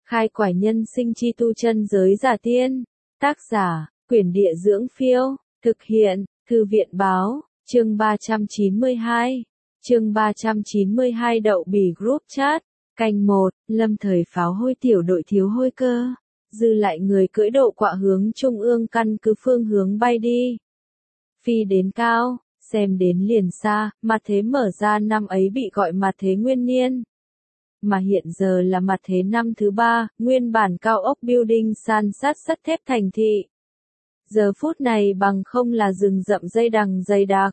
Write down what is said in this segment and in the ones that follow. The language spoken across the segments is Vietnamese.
Khai quải nhân sinh chi tu chân giới giả tiên. Tác giả, Quyển Địa Dưỡng Phiêu. Thực hiện, Thư viện Báo. Chương 392. Chương 392 Đậu Bỉ Group Chat. Canh 1, lâm thời pháo hôi tiểu đội thiếu hôi cơ. Dư lại người cưỡi độ quạ hướng trung ương căn cứ phương hướng bay đi. Phi đến cao, xem đến liền xa, mặt thế mở ra năm ấy bị gọi mặt thế nguyên niên. Mà hiện giờ là mặt thế năm thứ 3, nguyên bản cao ốc building san sát sắt thép thành thị. Giờ phút này bằng không là rừng rậm dây đằng dày đặc.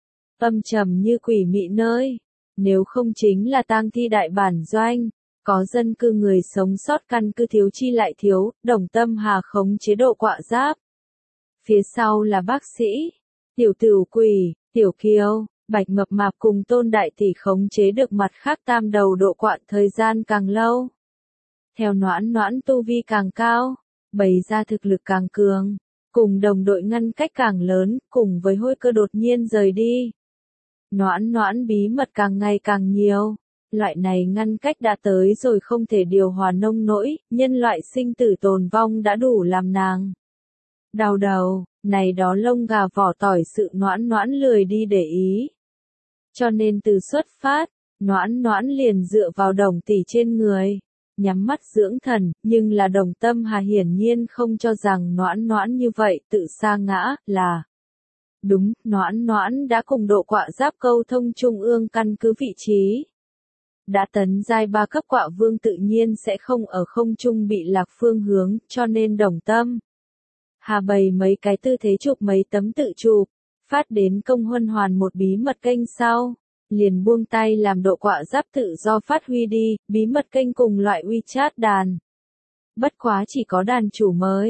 Âm trầm như quỷ mị nơi. Nếu không chính là tang thi đại bản doanh. Có dân cư người sống sót căn cứ thiếu chi lại thiếu, Đồng Tâm Hà khống chế độ quạ giáp. Phía sau là bác sĩ, Tiểu Tửu Quỷ, Tiểu Kiều, Bạch Mập Mạp cùng Tôn Đại Tỷ khống chế được mặt khác tam đầu độ quạ thời gian càng lâu. Theo Noãn Noãn tu vi càng cao, bày ra thực lực càng cường, cùng đồng đội ngăn cách càng lớn, cùng với hôi cơ đột nhiên rời đi. Noãn Noãn bí mật càng ngày càng nhiều. Loại này ngăn cách đã tới rồi không thể điều hòa nông nỗi, nhân loại sinh tử tồn vong đã đủ làm nàng đau đầu, này đó lông gà vỏ tỏi sự Noãn Noãn lười đi để ý. Cho nên từ xuất phát, Noãn Noãn liền dựa vào Đồng Tỷ trên người, nhắm mắt dưỡng thần, nhưng là Đồng Tâm Hà hiển nhiên không cho rằng Noãn Noãn như vậy tự sa ngã, là đúng, Noãn Noãn đã cùng độ quạ giáp câu thông trung ương căn cứ vị trí. Đã tấn giai 3 cấp quạ vương tự nhiên sẽ không ở không trung bị lạc phương hướng, cho nên Đồng Tâm Hà bày mấy cái tư thế chụp mấy tấm tự chụp, phát đến công huân hoàn một bí mật kênh sau, liền buông tay làm độ quạ giáp tự do phát huy đi, bí mật kênh cùng loại WeChat đàn. Bất quá chỉ có đàn chủ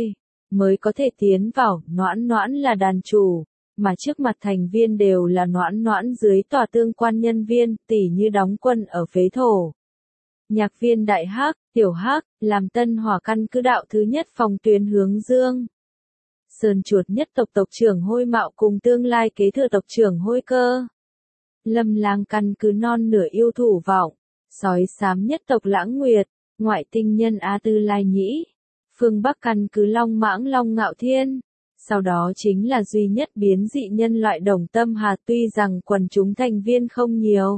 mới có thể tiến vào, Noãn Noãn là đàn chủ. Mà trước mặt thành viên đều là Noãn Noãn dưới tòa tương quan nhân viên, tỉ như đóng quân ở phế thổ. Nhạc viên Đại Hắc, Tiểu Hắc, làm Tân Hỏa căn cứ đạo thứ nhất phòng tuyến hướng dương. Sơn Chuột nhất tộc tộc trưởng Hôi Mạo cùng tương lai kế thừa tộc trưởng Hôi Cơ. Lâm Lang căn cứ non nửa yêu thủ vọng. Sói xám nhất tộc Lãng Nguyệt, ngoại tinh nhân A Tư Lai Nhĩ. Phương Bắc căn cứ Long Mãng Long Ngạo Thiên. Sau đó chính là duy nhất biến dị nhân loại Đồng Tâm Hà, tuy rằng quần chúng thành viên không nhiều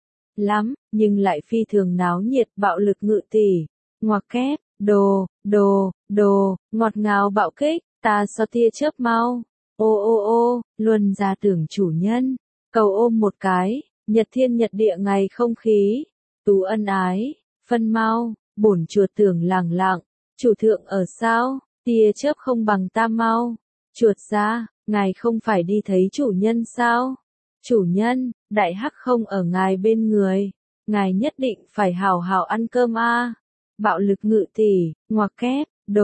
lắm, nhưng lại phi thường náo nhiệt, bạo lực ngự tỷ, ngoặc kép, ngọt ngào bạo kích, ta so tia chớp mau, ô, luân ra tưởng chủ nhân, cầu ôm một cái, nhật thiên nhật địa ngày không khí, tú ân ái, phân mau, bổn chuột tưởng lẳng lặng, chủ thượng ở sao, tia chớp không bằng ta mau. Chuột ra, ngài không phải đi thấy chủ nhân sao? Chủ nhân, Đại Hắc không ở ngài bên người, ngài nhất định phải hào hào ăn cơm a. Bạo lực ngự tỷ, ngoặc kép,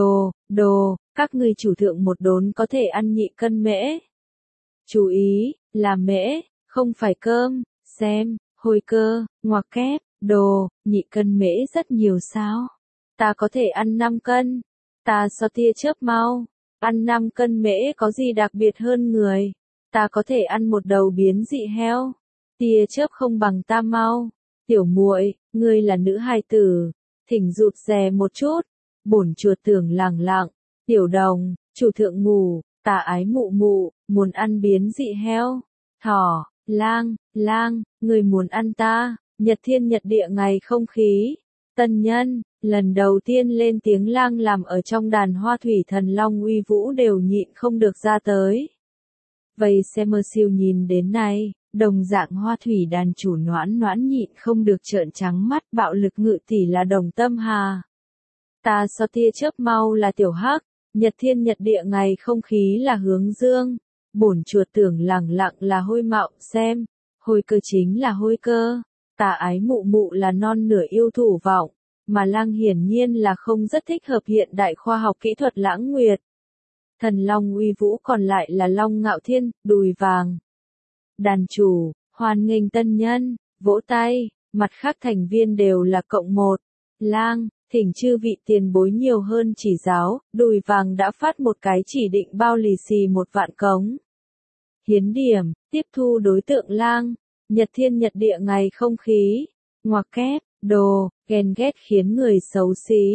các ngươi chủ thượng một đốn có thể ăn nhị cân mễ. Chú ý, là mễ, không phải cơm, xem, Hôi Cơ, ngoặc kép, nhị cân mễ rất nhiều sao? Ta có thể ăn 5 cân, ta so tia chớp mau. Ăn 5 cân mễ có gì đặc biệt hơn người? Ta có thể ăn một đầu biến dị heo. Tia chớp không bằng ta mau. Tiểu muội, ngươi là nữ hài tử, thỉnh rụt rè một chút. Bổn chuột tưởng lẳng lặng. Tiểu Đồng, chủ thượng ngủ, ta ái mụ mụ, muốn ăn biến dị heo. Thỏ, lang, ngươi muốn ăn ta? Nhật thiên nhật địa ngày không khí. Tân nhân, lần đầu tiên lên tiếng lang làm ở trong đàn hoa thủy thần long uy vũ đều nhịn không được ra tới. Vậy xem mơ siêu nhìn đến này, đồng dạng hoa thủy đàn chủ Noãn Noãn nhịn không được trợn trắng mắt, bạo lực ngự tỷ là Đồng Tâm Hà. Ta so tia chớp mau là Tiểu Hắc, nhật thiên nhật địa ngày không khí là hướng dương, bổn chuột tưởng lẳng lặng là Hôi Mạo, xem, Hôi Cơ chính là Hôi Cơ. Ta ái mụ mụ là non nửa yêu thủ vọng, mà lang hiển nhiên là không rất thích hợp hiện đại khoa học kỹ thuật Lãng Nguyệt. Thần Long uy vũ còn lại là Long Ngạo Thiên, đùi vàng. Đàn chủ, hoan nghênh tân nhân, vỗ tay, mặt khác thành viên đều là cộng 1. Lang, thỉnh chư vị tiền bối nhiều hơn chỉ giáo, đùi vàng đã phát một cái chỉ định bao lì xì 1 vạn cống. Hiến điểm, tiếp thu đối tượng lang. Nhật thiên nhật địa ngày không khí, ngoặc kép, ghen ghét khiến người xấu xí,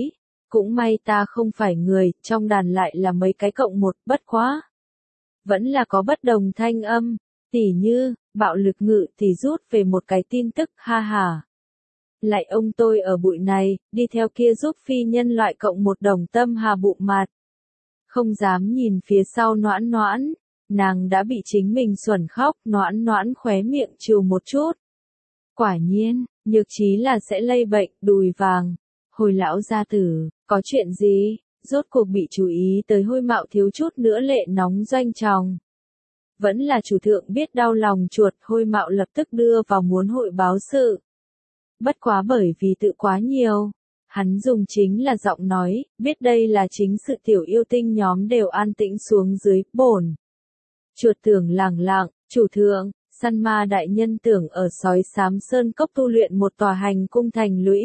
Cũng may ta không phải người, trong đàn lại là mấy cái cộng một, bất quá. Vẫn là có bất đồng thanh âm, tỉ như, bạo lực ngự thì rút về một cái tin tức, ha ha. Lại ông tôi ở bụi này, đi theo kia giúp phi nhân loại cộng một đồng tâm hà bụng mặt. Không dám nhìn phía sau Noãn Noãn, nàng đã bị chính mình xuẩn khóc, Noãn Noãn khóe miệng trừ một chút. Quả nhiên, nhược trí là sẽ lây bệnh, đùi vàng. Hồi lão gia tử, có chuyện gì? Rốt cuộc bị chú ý tới Hôi Mạo thiếu chút nữa lệ nóng doanh tròng. Vẫn là chủ thượng biết đau lòng chuột, Hôi Mạo lập tức đưa vào muốn hội báo sự. Bất quá bởi vì tự quá nhiều. Hắn dùng chính là giọng nói, biết đây là chính sự tiểu yêu tinh nhóm đều an tĩnh xuống dưới, bổn. Chuột tưởng lẳng lặng, chủ thượng, săn ma đại nhân tưởng ở sói xám sơn cốc tu luyện một tòa hành cung thành lũy.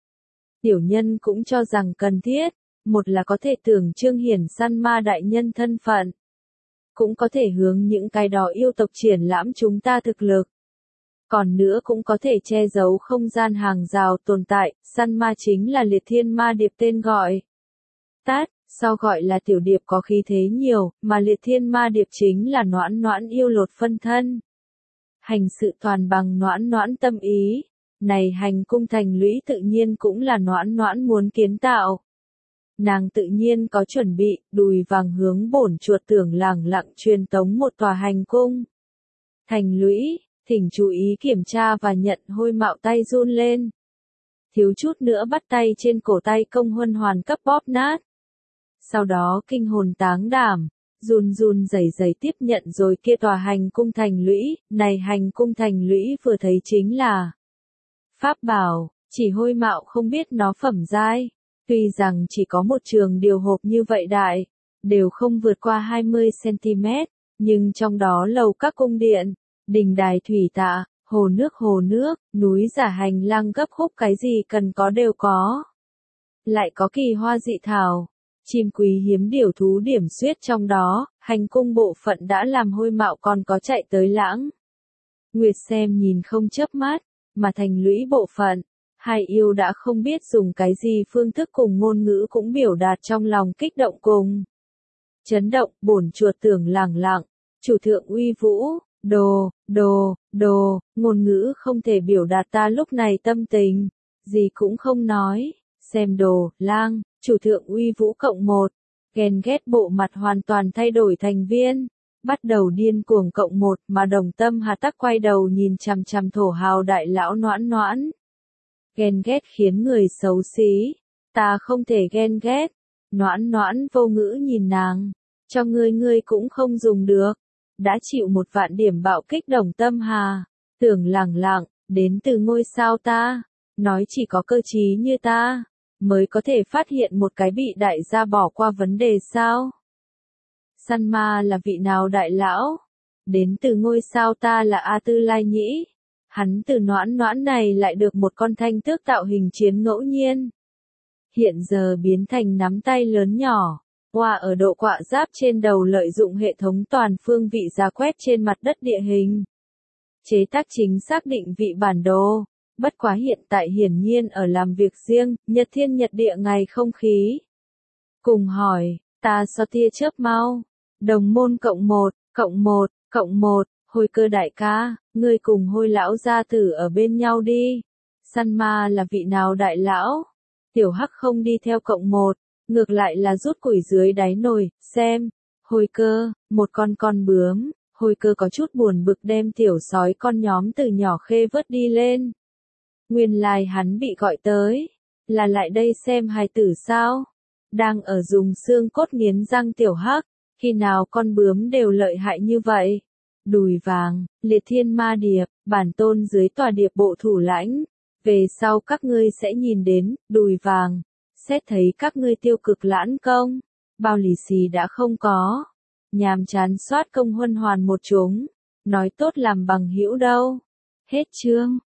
Tiểu nhân cũng cho rằng cần thiết, một là có thể tưởng trương hiển săn ma đại nhân thân phận. Cũng có thể hướng những cái đó yêu tộc triển lãm chúng ta thực lực. Còn nữa cũng có thể che giấu không gian hàng rào tồn tại, săn ma chính là liệt thiên ma điệp tên gọi. Tát, sau gọi là tiểu điệp có khí thế nhiều, mà liệt thiên ma điệp chính là Noãn Noãn yêu lột phân thân. Hành sự toàn bằng Noãn Noãn tâm ý, này hành cung thành lũy tự nhiên cũng là Noãn Noãn muốn kiến tạo. Nàng tự nhiên có chuẩn bị, đùi vàng hướng bổn chuột tưởng lẳng lặng truyền tống một tòa hành cung. Thành lũy, thỉnh chú ý kiểm tra và nhận. Hôi Mạo tay run lên. Thiếu chút nữa bắt tay trên cổ tay Công Huân Hoàn cấp bóp nát. Sau đó kinh hồn táng đảm, run run rẩy rẩy tiếp nhận rồi kia tòa hành cung thành lũy, này hành cung thành lũy vừa thấy chính là pháp bảo, chỉ Hôi Mạo không biết nó phẩm giai. Tuy rằng chỉ có một trường điều hộp như vậy đại, đều không vượt qua 20cm, nhưng trong đó lầu các cung điện, đình đài thủy tạ, hồ nước, núi giả hành lang gấp khúc cái gì cần có đều có. Lại có kỳ hoa dị thảo, chim quý hiếm điều thú điểm xuyết trong đó, hành cung bộ phận đã làm Hôi Mạo còn có chạy tới lãng. Nguyệt xem nhìn không chớp mắt, mà thành lũy bộ phận. Hai yêu đã không biết dùng cái gì phương thức cùng ngôn ngữ cũng biểu đạt trong lòng kích động cùng. Chấn động, bổn chuột tưởng lẳng lặng, chủ thượng uy vũ, ngôn ngữ không thể biểu đạt ta lúc này tâm tình, gì cũng không nói, xem lang, chủ thượng uy vũ cộng một, ghen ghét bộ mặt hoàn toàn thay đổi thành viên, bắt đầu điên cuồng cộng một mà đồng tâm hà tắc quay đầu nhìn chằm chằm thổ hào đại lão Noãn Noãn. Ghen ghét khiến người xấu xí, ta không thể ghen ghét. Noãn Noãn vô ngữ nhìn nàng, cho ngươi cũng không dùng được. Đã chịu 1 vạn điểm bạo kích đồng tâm hà, tưởng lẳng lặng, đến từ ngôi sao ta, nói chỉ có cơ trí như ta, mới có thể phát hiện một cái bị đại gia bỏ qua vấn đề sao. Săn ma là vị nào đại lão? Đến từ ngôi sao ta là A Tư Lai Nhĩ. Hắn từ Noãn Noãn này lại được một con thanh tước tạo hình chiến ngẫu nhiên. Hiện giờ biến thành nắm tay lớn nhỏ. Qua ở độ quạ giáp trên đầu lợi dụng hệ thống toàn phương vị ra quét trên mặt đất địa hình. Chế tác chính xác định vị bản đồ. Bất quá hiện tại hiển nhiên ở làm việc riêng, nhật thiên nhật địa ngày không khí. Cùng hỏi, ta so tia chớp mau. Đồng môn cộng một, Hồi Cơ đại ca, ngươi cùng Hôi lão gia tử ở bên nhau đi. Săn ma là vị nào đại lão? Tiểu Hắc không đi theo cộng một, ngược lại là rút củi dưới đáy nồi, xem. Hồi Cơ, một con bướm, Hồi Cơ có chút buồn bực đem tiểu sói con nhóm từ nhỏ khê vớt đi lên. Nguyên lai hắn bị gọi tới, là lại đây xem hài tử sao? Đang ở dùng xương cốt nghiến răng tiểu Hắc, khi nào con bướm đều lợi hại như vậy? Đùi vàng, liệt thiên ma điệp, bản tôn dưới tòa điệp bộ thủ lãnh. Về sau các ngươi sẽ nhìn đến, đùi vàng. Xét thấy các ngươi tiêu cực lãn công. Bao lì xì đã không có. Nhàm chán soát Công Huân Hoàn một chúng. Nói tốt làm bằng hữu đâu. Hết chương.